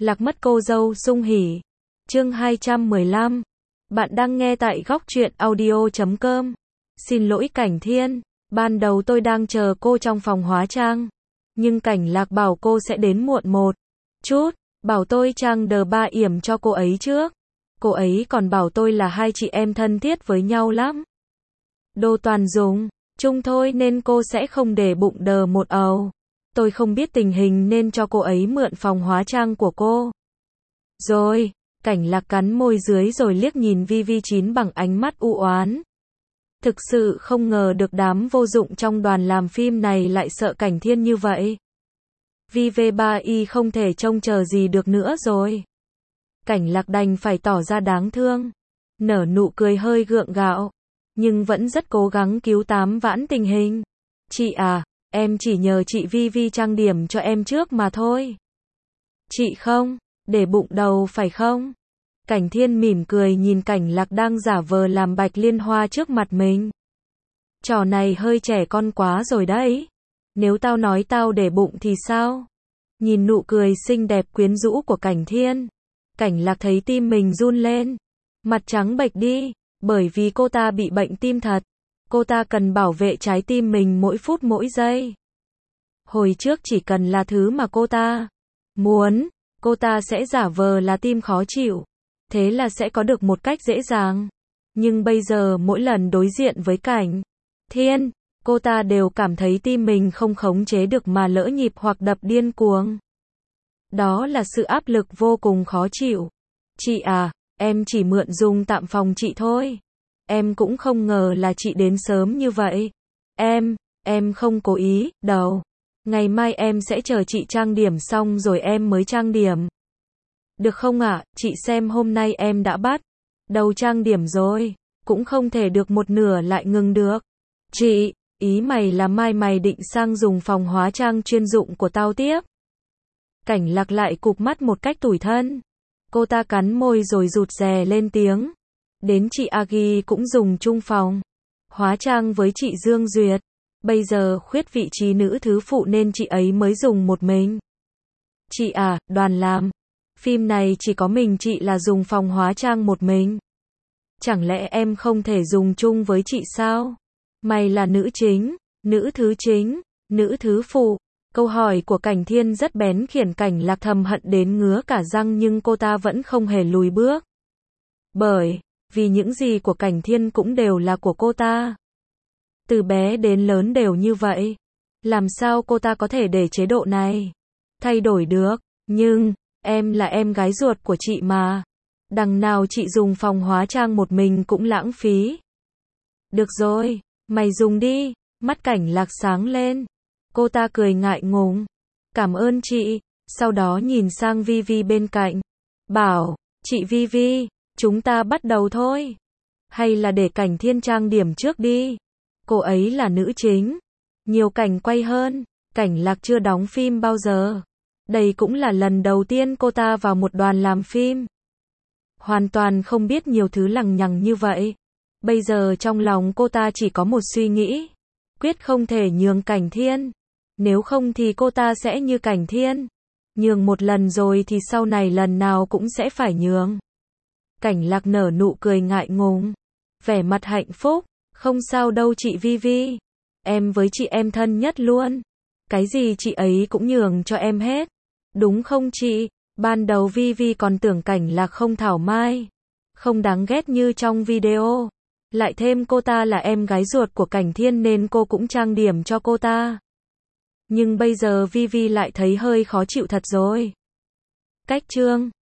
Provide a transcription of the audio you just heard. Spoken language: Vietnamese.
Lạc mất cô dâu sung hỉ. Chương 215. Bạn đang nghe tại góc truyện audio.com. Xin lỗi Cảnh Thiên, ban đầu tôi đang chờ cô trong phòng hóa trang. Nhưng Cảnh Lạc bảo cô sẽ đến muộn một chút, bảo tôi trang đờ ba yểm cho cô ấy trước. Cô ấy còn bảo tôi là hai chị em thân thiết với nhau lắm. Đồ toàn dùng chung thôi nên cô sẽ không để bụng đờ một ầu. Tôi không biết tình hình nên cho cô ấy mượn phòng hóa trang của cô. Rồi, Cảnh Lạc cắn môi dưới rồi liếc nhìn VV9 bằng ánh mắt u oán. Thực sự không ngờ được đám vô dụng trong đoàn làm phim này lại sợ Cảnh Thiên như vậy. VV3Y không thể trông chờ gì được nữa rồi. Cảnh Lạc đành phải tỏ ra đáng thương, nở nụ cười hơi gượng gạo, nhưng vẫn rất cố gắng cứu tám vãn tình hình. Chị à, em chỉ nhờ chị Vi trang điểm cho em trước mà thôi. Chị không để bụng đầu phải không? Cảnh Thiên mỉm cười nhìn Cảnh Lạc đang giả vờ làm Bạch Liên Hoa trước mặt mình. Trò này hơi trẻ con quá rồi đấy. Nếu tao nói tao để bụng thì sao? Nhìn nụ cười xinh đẹp quyến rũ của Cảnh Thiên, Cảnh Lạc thấy tim mình run lên. Mặt trắng bệch đi, bởi vì cô ta bị bệnh tim thật. Cô ta cần bảo vệ trái tim mình mỗi phút mỗi giây. Hồi trước chỉ cần là thứ mà cô ta muốn, cô ta sẽ giả vờ là tim khó chịu. Thế là sẽ có được một cách dễ dàng. Nhưng bây giờ mỗi lần đối diện với Cảnh Thiên, cô ta đều cảm thấy tim mình không khống chế được mà lỡ nhịp hoặc đập điên cuồng. Đó là sự áp lực vô cùng khó chịu. Chị à, em chỉ mượn dùng tạm phòng chị thôi. Em cũng không ngờ là chị đến sớm như vậy. Em không cố ý, đâu. Ngày mai em sẽ chờ chị trang điểm xong rồi em mới trang điểm. Được không ạ? Chị xem hôm nay em đã bắt đầu trang điểm rồi, cũng không thể được một nửa lại ngừng được. Chị, ý mày là mai mày định sang dùng phòng hóa trang chuyên dụng của tao tiếp? Cảnh Lạc lại cụp mắt một cách tủi thân. Cô ta cắn môi rồi rụt rè lên tiếng. Đến chị Agi cũng dùng chung phòng hóa trang với chị Dương Duyệt. Bây giờ khuyết vị trí nữ thứ phụ nên chị ấy mới dùng một mình. Chị à, đoàn làm phim này chỉ có mình chị là dùng phòng hóa trang một mình. Chẳng lẽ em không thể dùng chung với chị sao? Mày là nữ chính, nữ thứ chính, nữ thứ phụ. Câu hỏi của Cảnh Thiên rất bén khiến Cảnh Lạc thầm hận đến ngứa cả răng nhưng cô ta vẫn không hề lùi bước. Bởi vì những gì của Cảnh Thiên cũng đều là của cô ta. Từ bé đến lớn đều như vậy. Làm sao cô ta có thể để chế độ này thay đổi được? Nhưng em là em gái ruột của chị mà. Đằng nào chị dùng phòng hóa trang một mình cũng lãng phí. Được rồi, mày dùng đi. Mắt Cảnh Lạc sáng lên. Cô ta cười ngại ngùng. Cảm ơn chị. Sau đó nhìn sang Vi bên cạnh. Bảo, chị Vi, chúng ta bắt đầu thôi. Hay là để Cảnh Thiên trang điểm trước đi. Cô ấy là nữ chính. Nhiều cảnh quay hơn. Cảnh Lạc chưa đóng phim bao giờ. Đây cũng là lần đầu tiên cô ta vào một đoàn làm phim. Hoàn toàn không biết nhiều thứ lằng nhằng như vậy. Bây giờ trong lòng cô ta chỉ có một suy nghĩ. Quyết không thể nhường Cảnh Thiên. Nếu không thì cô ta sẽ như Cảnh Thiên. Nhường một lần rồi thì sau này lần nào cũng sẽ phải nhường. Cảnh Lạc nở nụ cười ngại ngùng. Vẻ mặt hạnh phúc. Không sao đâu chị Vi. Em với chị em thân nhất luôn. Cái gì chị ấy cũng nhường cho em hết. Đúng không chị? Ban đầu Vi còn tưởng Cảnh Lạc không thảo mai, không đáng ghét như trong video. Lại thêm cô ta là em gái ruột của Cảnh Thiên nên cô cũng trang điểm cho cô ta. Nhưng bây giờ Vi lại thấy hơi khó chịu thật rồi. Cách chương